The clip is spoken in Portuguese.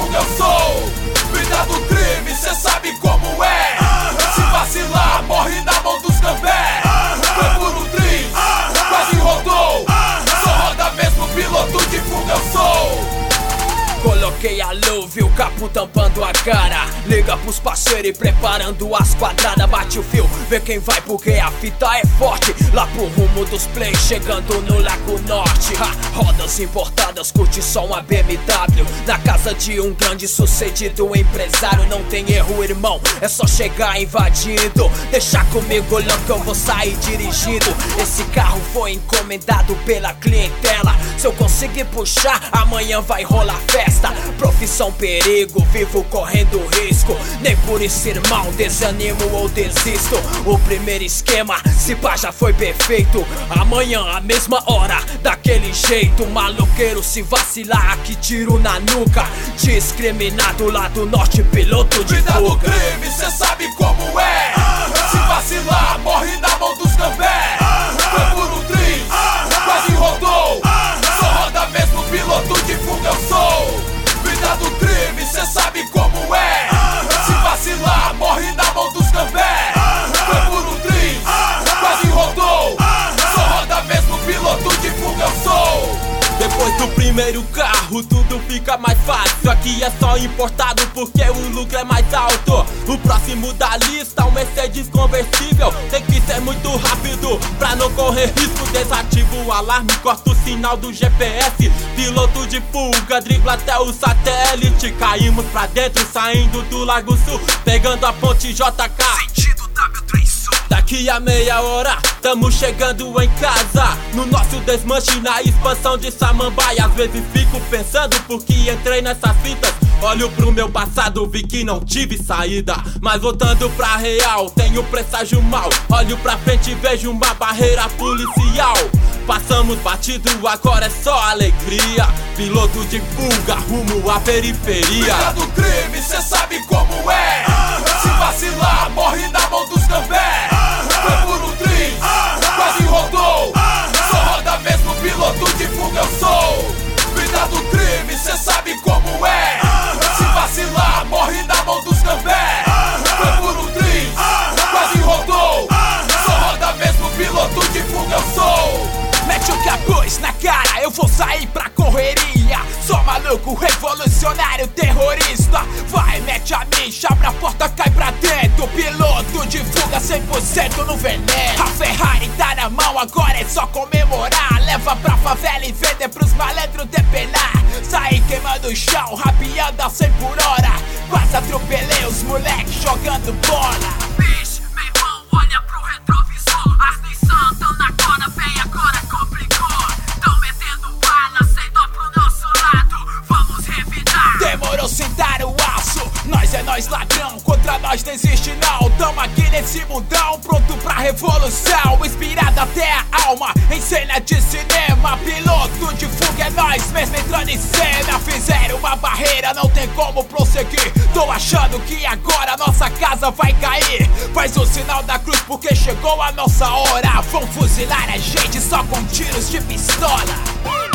fuga eu sou. Vida do crime, cê sabe como é. Se vacilar, morre na mão dos cambé. Foi por um triz, quase rodou. Só roda mesmo, piloto de fuga eu sou. Coloquei a luva e o capo tampando a cara. Liga pros parceiros e preparando as quadradas. Bate o fio, vê quem vai porque a fita é forte. Lá pro rumo dos plays, chegando no Lago Norte. Rodas importadas, curte só uma BMW. Na casa de um grande sucedido empresário. Não tem erro, irmão, é só chegar invadindo. Deixa comigo, louco, eu vou sair dirigindo. Esse carro foi encomendado pela clientela. Se eu conseguir puxar, amanhã vai rolar festa. Profissão perigo, vivo correndo risco. Nem por isso, irmão, desanimo ou desisto. O primeiro esquema, se pá, já foi perfeito. Amanhã, a mesma hora, daquele jeito. Maloqueiro, se vacilar, aqui tiro na nuca. Discriminado lá do norte, piloto de fuga. Vida do crime, cê sabe como é. Se vacilar, morre na mão dos cambé. Foi por um triz, quase rodou. Só roda mesmo, piloto de fuga eu sou. Vida do crime, cê sabe como é. Se vacilar, morre na mão dos cambé. Foi por um triz, quase rodou. Só roda mesmo, piloto de fuga eu sou. Depois do primeiro carro, tudo fica mais fácil. Aqui é só importado porque o lucro é mais alto. O próximo da lista, um Mercedes conversível. Tem que ser muito rápido pra não correr risco. Desativa o alarme, corta o sinal do GPS. Piloto de fuga, dribla até o satélite. Caímos pra dentro, saindo do Lago Sul, pegando a ponte JK, sentido W3 Sul. Daqui a meia hora, tamo chegando em casa. No nosso desmanche, na expansão de Samambaia. Às vezes fico pensando por que entrei nessas fitas. Olho pro meu passado, vi que não tive saída. Mas voltando pra real, tenho presságio mal. Olho pra frente e vejo uma barreira policial. Passamos batido, agora é só alegria. Piloto de fuga, rumo à periferia. Vida do crime, cê sabe como é. Se vacilar, morre na mão dos cambé. Foi por um triz, quase rodou. Só roda mesmo, piloto de fuga eu sou. Vida do crime, cê sabe como é. Se vacilar, morre na mão dos cambé. Foi por um triz, quase rodou. Só roda mesmo, piloto de fuga eu sou. Mete o capuz na cara, eu vou sair pra correria. Sou maluco, revolucionário, terrorista. Vai, mete a micha, abre a porta, cai pra dentro. Piloto de fuga 100% no veneno. A Ferrari tá na mão, agora é só comemorar. Leva pra favela e vender pros malandros depenar. Saí queimando o chão, rabiando a 100 por hora. Quase atropelei os moleques jogando bola. Bicho, meu irmão, olha pro retrovisor. As Nissan tão na cona, vem agora complicou. Tão metendo bala, sem dó pro nosso lado. Vamos revidar. Demorou sentar o aço, nós é nós ladrão. Contra nós não existe não. Tamo aqui nesse mundão, pronto pra revolução. Inspirado até a alma, em cena de cinema. Piloto de fuga é nós, mesmo entrando em cena. Fizeram uma barreira, não tem como prosseguir. Tô achando que agora nossa casa vai cair. Faz o sinal da cruz porque chegou a nossa hora. Vão fuzilar a gente só com tiros de pistola.